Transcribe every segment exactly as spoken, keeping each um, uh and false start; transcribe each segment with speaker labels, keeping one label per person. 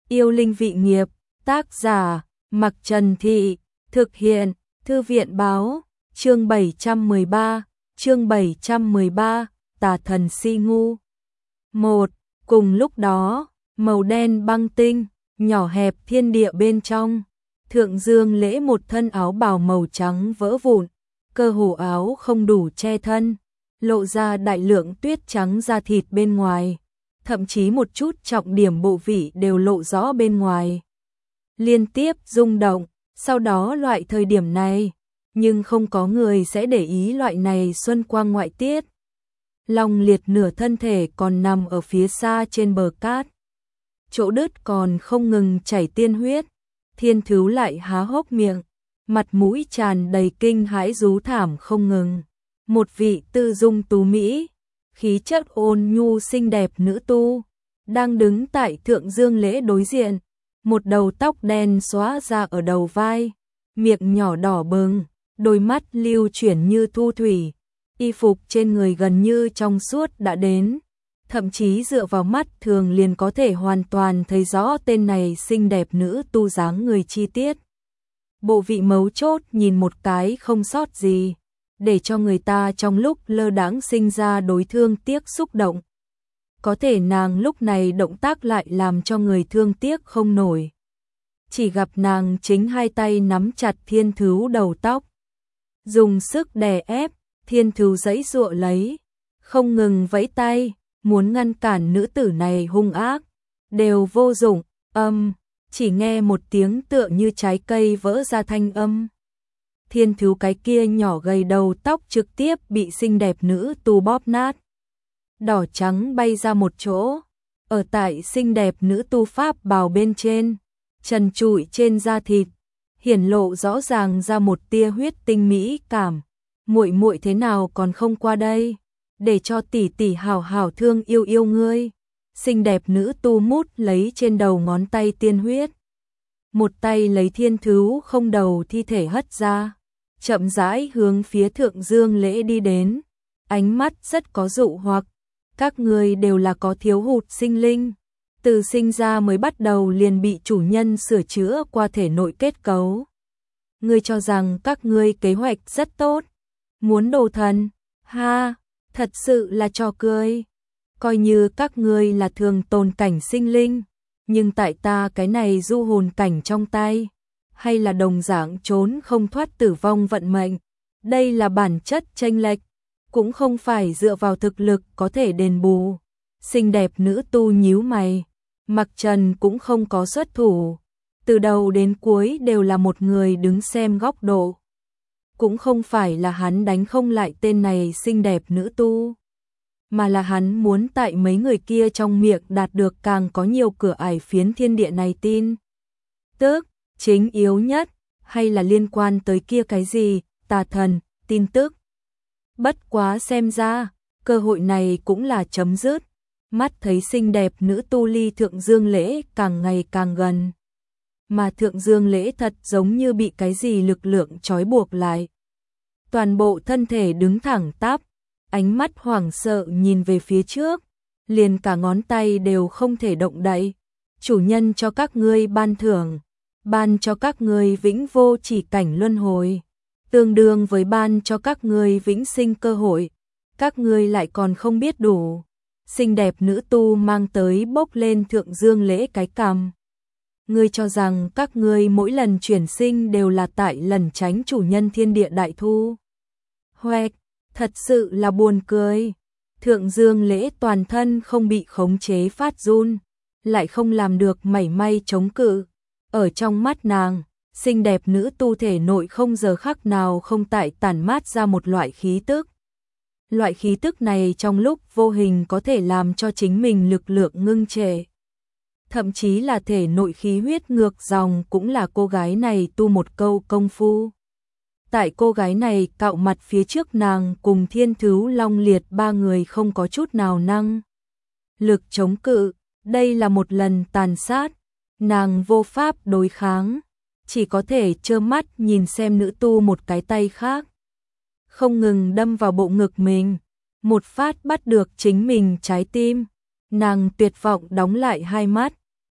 Speaker 1: Yêu linh vị nghiệp, tác giả, Mặc Trần Thị, thực hiện, Thư viện báo, chương bảy trăm mười ba, chương bảy trăm mười ba, Tà thần si ngu. Một, cùng lúc đó, màu đen băng tinh, nhỏ hẹp thiên địa bên trong, Thượng Dương Lễ một thân áo bào màu trắng vỡ vụn, cơ hồ áo không đủ che thân, lộ ra đại lượng tuyết trắng da thịt bên ngoài, thậm chí một chút trọng điểm bộ vị đều lộ rõ bên ngoài. Liên tiếp rung động, sau đó loại thời điểm này, nhưng không có người sẽ để ý loại này xuân quang ngoại tiết. Long liệt nửa thân thể còn nằm ở phía xa trên bờ cát. Chỗ đứt còn không ngừng chảy tiên huyết, Thiên Thứu lại há hốc miệng, mặt mũi tràn đầy kinh hãi rú thảm không ngừng. Một vị tư dung tú mỹ, khí chất ôn nhu xinh đẹp nữ tu, đang đứng tại Thượng Dương Lễ đối diện, một đầu tóc đen xóa ra ở đầu vai, miệng nhỏ đỏ bừng, đôi mắt lưu chuyển như thu thủy, y phục trên người gần như trong suốt đã đến, thậm chí dựa vào mắt thường liền có thể hoàn toàn thấy rõ tên này xinh đẹp nữ tu dáng người chi tiết. Bộ vị mấu chốt nhìn một cái không sót gì, để cho người ta trong lúc lơ đãng sinh ra đối thương tiếc xúc động. Có thể nàng lúc này động tác lại làm cho người thương tiếc không nổi. Chỉ gặp nàng chính hai tay nắm chặt Thiên Thứu đầu tóc, dùng sức đè ép, Thiên Thứu giãy giụa lấy, không ngừng vẫy tay, muốn ngăn cản nữ tử này hung ác, đều vô dụng, âm, chỉ nghe một tiếng tựa như trái cây vỡ ra thanh âm. Thiên Thứu cái kia nhỏ gầy đầu tóc trực tiếp bị xinh đẹp nữ tu bóp nát. Đỏ trắng bay ra một chỗ, ở tại xinh đẹp nữ tu pháp bào bên trên, trần trụi trên da thịt, hiển lộ rõ ràng ra một tia huyết tinh mỹ cảm. Muội muội thế nào còn không qua đây, để cho tỷ tỷ hảo hảo thương yêu yêu ngươi. Xinh đẹp nữ tu mút lấy trên đầu ngón tay tiên huyết, một tay lấy Thiên Thứu không đầu thi thể hất ra, chậm rãi hướng phía Thượng Dương Lễ đi đến, ánh mắt rất có dụ hoặc. Các ngươi đều là có thiếu hụt sinh linh, từ sinh ra mới bắt đầu liền bị chủ nhân sửa chữa qua thể nội kết cấu. Ngươi cho rằng các ngươi kế hoạch rất tốt, muốn đồ thần, ha, thật sự là trò cười. Coi như các ngươi là thường tồn cảnh sinh linh, nhưng tại ta cái này du hồn cảnh trong tay, hay là đồng dạng trốn không thoát tử vong vận mệnh. Đây là bản chất chênh lệch, cũng không phải dựa vào thực lực có thể đền bù. Xinh đẹp nữ tu nhíu mày, Mặc Trần cũng không có xuất thủ, từ đầu đến cuối đều là một người đứng xem góc độ. Cũng không phải là hắn đánh không lại tên này xinh đẹp nữ tu, mà là hắn muốn tại mấy người kia trong miệng đạt được càng có nhiều cửa ải phiến thiên địa này tin. Tức, chính yếu nhất, hay là liên quan tới kia cái gì, tà thần, tin tức. Bất quá xem ra, cơ hội này cũng là chấm dứt. Mắt thấy xinh đẹp nữ tu ly Thượng Dương Lễ càng ngày càng gần. Mà Thượng Dương Lễ thật giống như bị cái gì lực lượng trói buộc lại. Toàn bộ thân thể đứng thẳng tắp, ánh mắt hoảng sợ nhìn về phía trước, liền cả ngón tay đều không thể động đậy. Chủ nhân cho các ngươi ban thưởng, ban cho các ngươi vĩnh vô chỉ cảnh luân hồi, tương đương với ban cho các ngươi vĩnh sinh cơ hội, các ngươi lại còn không biết đủ. Xinh đẹp nữ tu mang tới bốc lên Thượng Dương Lễ cái cằm. Ngươi cho rằng các ngươi mỗi lần chuyển sinh đều là tại lần tránh chủ nhân thiên địa đại thu. Hoẹt, thật sự là buồn cười. Thượng Dương Lễ toàn thân không bị khống chế phát run, lại không làm được mảy may chống cự. Ở trong mắt nàng, xinh đẹp nữ tu thể nội không giờ khắc nào không tại tản mát ra một loại khí tức. Loại khí tức này trong lúc vô hình có thể làm cho chính mình lực lượng ngưng trệ. Thậm chí là thể nội khí huyết ngược dòng cũng là cô gái này tu một câu công phu. Tại cô gái này cạo mặt phía trước nàng cùng Thiên Thứu Long Liệt ba người không có chút nào năng lực chống cự, đây là một lần tàn sát, nàng vô pháp đối kháng, chỉ có thể trơ mắt nhìn xem nữ tu một cái tay khác không ngừng đâm vào bộ ngực mình, một phát bắt được chính mình trái tim. Nàng tuyệt vọng đóng lại hai mắt,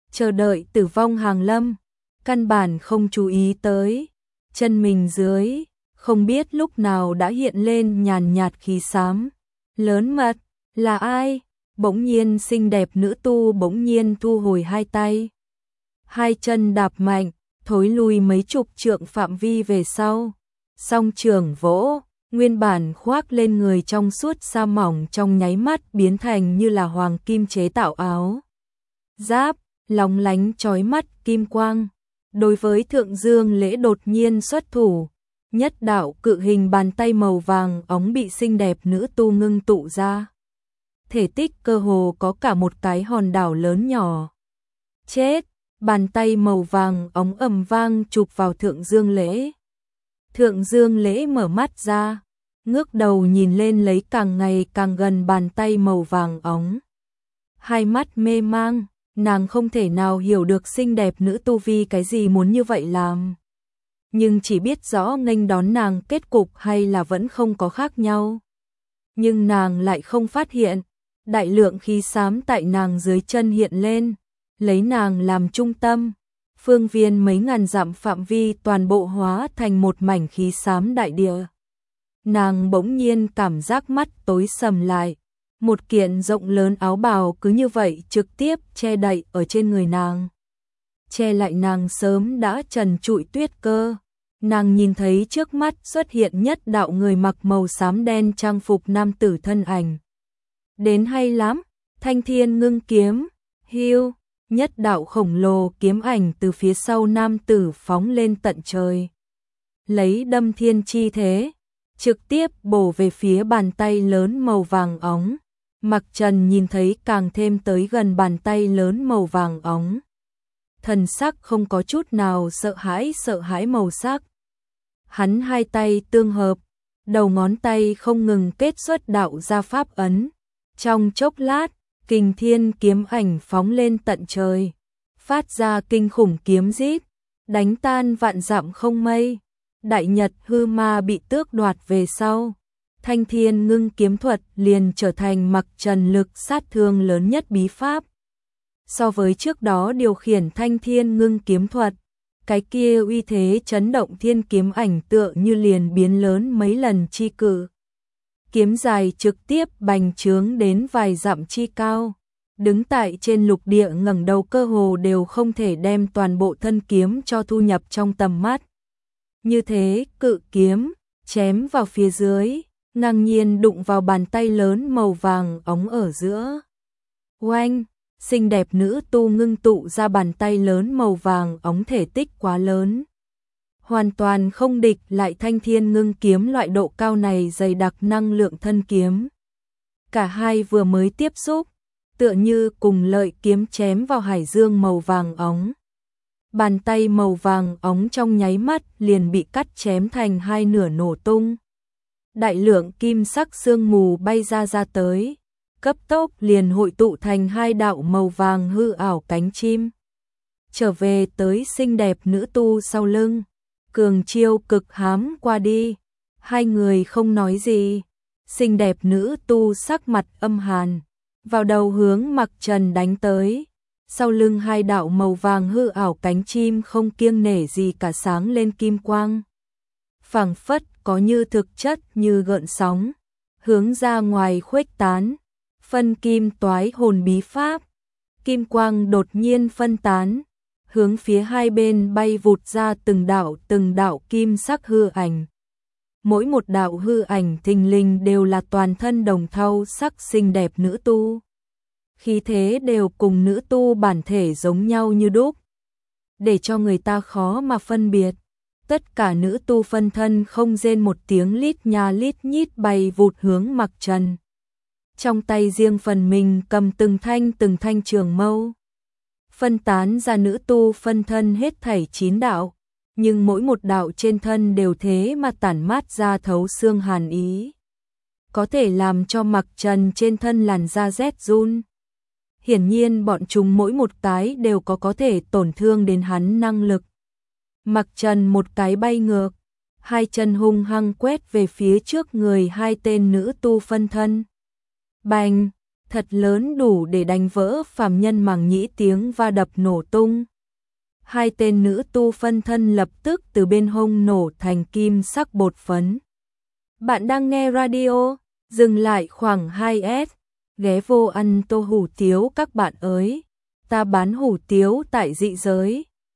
Speaker 1: chờ đợi tử vong hàng lâm, căn bản không chú ý tới. Chân mình dưới, không biết lúc nào đã hiện lên nhàn nhạt khí xám. Lớn mật, là ai? Bỗng nhiên xinh đẹp nữ tu bỗng nhiên thu hồi hai tay. Hai chân đạp mạnh, thối lùi mấy chục trượng phạm vi về sau. Song trường vỗ, nguyên bản khoác lên người trong suốt sa mỏng trong nháy mắt biến thành như là hoàng kim chế tạo áo giáp, lóng lánh chói mắt kim quang. Đối với Thượng Dương Lễ đột nhiên xuất thủ, nhất đạo cự hình bàn tay màu vàng óng bị xinh đẹp nữ tu ngưng tụ ra. Thể tích cơ hồ có cả một cái hòn đảo lớn nhỏ. Chết, bàn tay màu vàng óng ầm vang chụp vào Thượng Dương Lễ. Thượng Dương Lễ mở mắt ra, ngước đầu nhìn lên lấy càng ngày càng gần bàn tay màu vàng óng. Hai mắt mê mang, nàng không thể nào hiểu được xinh đẹp nữ tu vi cái gì muốn như vậy làm. Nhưng chỉ biết rõ nghênh đón nàng kết cục hay là vẫn không có khác nhau. Nhưng nàng lại không phát hiện, đại lượng khí xám tại nàng dưới chân hiện lên, lấy nàng làm trung tâm. Phương viên mấy ngàn dặm phạm vi toàn bộ hóa thành một mảnh khí xám đại địa. Nàng bỗng nhiên cảm giác mắt tối sầm lại. Một kiện rộng lớn áo bào cứ như vậy trực tiếp che đậy ở trên người nàng. Che lại nàng sớm đã trần trụi tuyết cơ. Nàng nhìn thấy trước mắt xuất hiện nhất đạo người mặc màu xám đen trang phục nam tử thân ảnh. Đến hay lắm, Thanh Thiên ngưng kiếm, hiu, nhất đạo khổng lồ kiếm ảnh từ phía sau nam tử phóng lên tận trời. Lấy đâm thiên chi thế, trực tiếp bổ về phía bàn tay lớn màu vàng óng. Mặc Trần nhìn thấy càng thêm tới gần bàn tay lớn màu vàng óng. Thần sắc không có chút nào sợ hãi sợ hãi màu sắc. Hắn hai tay tương hợp, đầu ngón tay không ngừng kết xuất đạo ra pháp ấn. Trong chốc lát, kình thiên kiếm ảnh phóng lên tận trời, phát ra kinh khủng kiếm rít, đánh tan vạn dặm không mây. Đại nhật hư ma bị tước đoạt về sau. Thanh Thiên ngưng kiếm thuật liền trở thành Mặc Trần lực sát thương lớn nhất bí pháp. So với trước đó điều khiển Thanh Thiên ngưng kiếm thuật, cái kia uy thế chấn động thiên kiếm ảnh tựa như liền biến lớn mấy lần chi cự. Kiếm dài trực tiếp bành trướng đến vài dặm chi cao, đứng tại trên lục địa ngẩng đầu cơ hồ đều không thể đem toàn bộ thân kiếm cho thu nhập trong tầm mắt. Như thế, cự kiếm chém vào phía dưới, ngang nhiên đụng vào bàn tay lớn màu vàng óng ở giữa. Oanh, xinh đẹp nữ tu ngưng tụ ra bàn tay lớn màu vàng óng thể tích quá lớn. Hoàn toàn không địch lại Thanh Thiên ngưng kiếm loại độ cao này dày đặc năng lượng thân kiếm. Cả hai vừa mới tiếp xúc, tựa như cùng lợi kiếm chém vào hải dương màu vàng óng. Bàn tay màu vàng óng trong nháy mắt liền bị cắt chém thành hai nửa nổ tung. Đại lượng kim sắc sương mù bay ra ra tới, cấp tốc liền hội tụ thành hai đạo màu vàng hư ảo cánh chim. Trở về tới xinh đẹp nữ tu sau lưng, cường chiêu cực hám qua đi, hai người không nói gì. Xinh đẹp nữ tu sắc mặt âm hàn, vào đầu hướng Mặc Trần đánh tới. Sau lưng hai đạo màu vàng hư ảo cánh chim không kiêng nể gì cả sáng lên kim quang. Phảng phất có như thực chất như gợn sóng, hướng ra ngoài khuếch tán. Phân kim toái hồn bí pháp, kim quang đột nhiên phân tán, hướng phía hai bên bay vụt ra từng đạo từng đạo kim sắc hư ảnh. Mỗi một đạo hư ảnh thình lình đều là toàn thân đồng thau sắc xinh đẹp nữ tu. Khí thế đều cùng nữ tu bản thể giống nhau như đúc, để cho người ta khó mà phân biệt. Tất cả nữ tu phân thân không rên một tiếng lít nha lít nhít bay vụt hướng Mặc Trần. Trong tay riêng phần mình cầm từng thanh từng thanh trường mâu. Phân tán ra nữ tu phân thân hết thảy chín đạo, nhưng mỗi một đạo trên thân đều thế mà tản mát ra thấu xương hàn ý. Có thể làm cho Mặc Trần trên thân làn da rét run. Hiển nhiên bọn chúng mỗi một cái đều có có thể tổn thương đến hắn năng lực. Mặc Trần một cái bay ngược, hai chân hung hăng quét về phía trước người hai tên nữ tu phân thân. Bành, thật lớn đủ để đánh vỡ phàm nhân màng nhĩ, tiếng va đập nổ tung. Hai tên nữ tu phân thân lập tức từ bên hông nổ thành kim sắc bột phấn. Bạn đang nghe radio, dừng lại khoảng hai s, ghé vô ăn tô hủ tiếu các bạn ơi. Ta bán hủ tiếu tại dị giới.